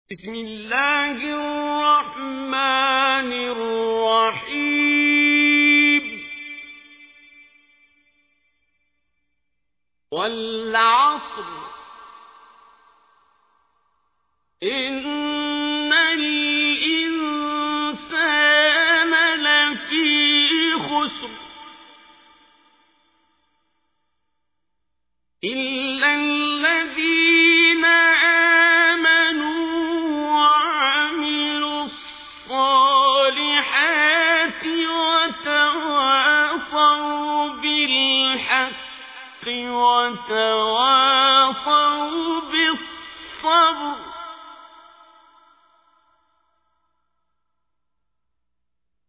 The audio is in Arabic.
بسم الله الرحمن الرحيم والعصر إن الإنسان لفي خسر إلا الذين آمنوا وعملوا الصالحات وتواصوا بالحق وتواصوا بالصبر